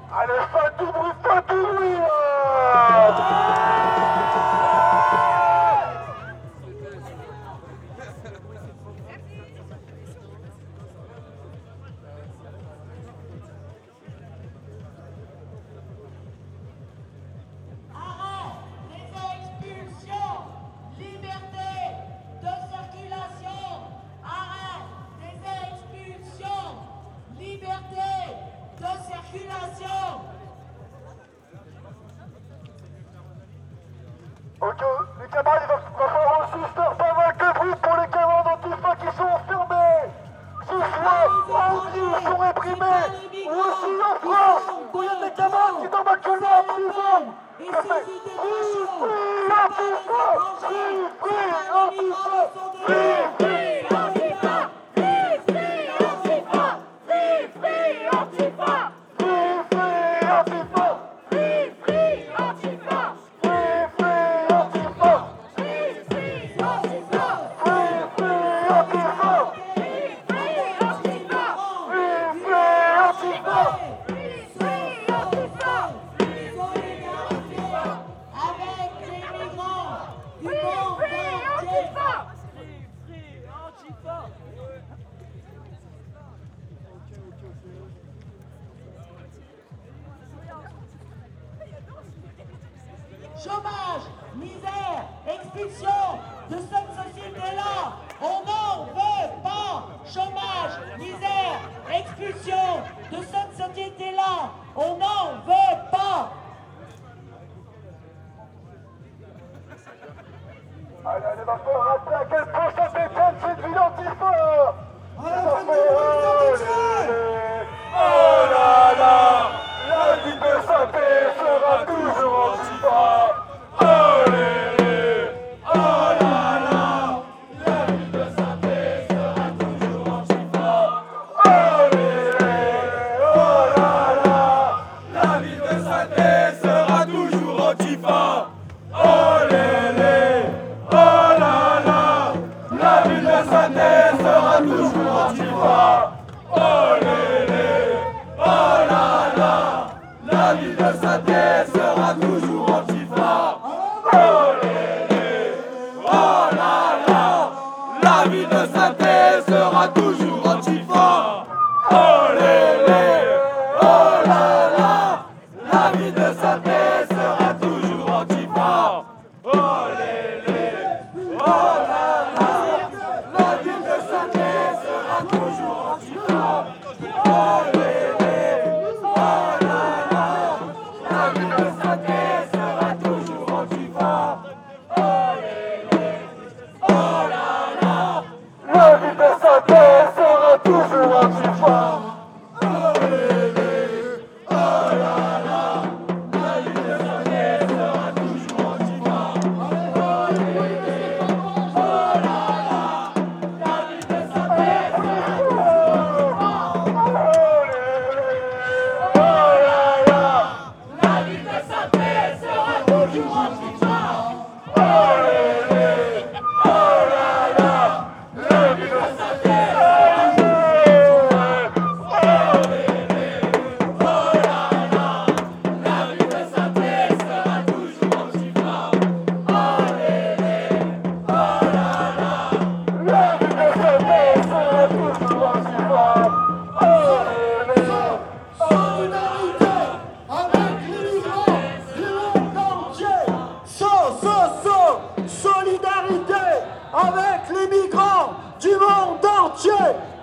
Allez, fais du bruit Ok, les camarades, il va falloir aussi faire pas mal de bruit pour les camarades antifa qui sont enfermés. Ce soir, en Hongrie, ils sont réprimés. Ou aussi en France, où il y a des camarades qui tombent actuellement en prison. Ça fait Free Antifa, Free Antifa, Chômage, misère, expulsion de cette société-là, on n'en veut pas. Chômage, misère, expulsion de cette société-là, on n'en veut pas. Allez, allez, va falloir rappeler à quel point ça déteste cette ville antifa. Oh là là, la ville de Saint-Pé sera toujours antifa. Oh là là, la ville de Saint-Pé sera toujours antifa. Oh là là, la ville de Saint-Pé sera toujours antifa. La ville de Saint-Pé sera toujours antifa. Oh là là, la ville de Saint-Pé sera toujours antifa. Oh là là, la ville de Saint-Pé sera toujours antifa. Oh là là, la ville de Saint-Pé sera toujours antifa. Oh là là, la ville de Saint-Pé sera toujours antifa. Oh là là, la ville de Saint-Pé sera toujours antifa. Oh là là, la ville de Saint-Pé sera toujours antifa. Solidarité avec les migrants du monde entier.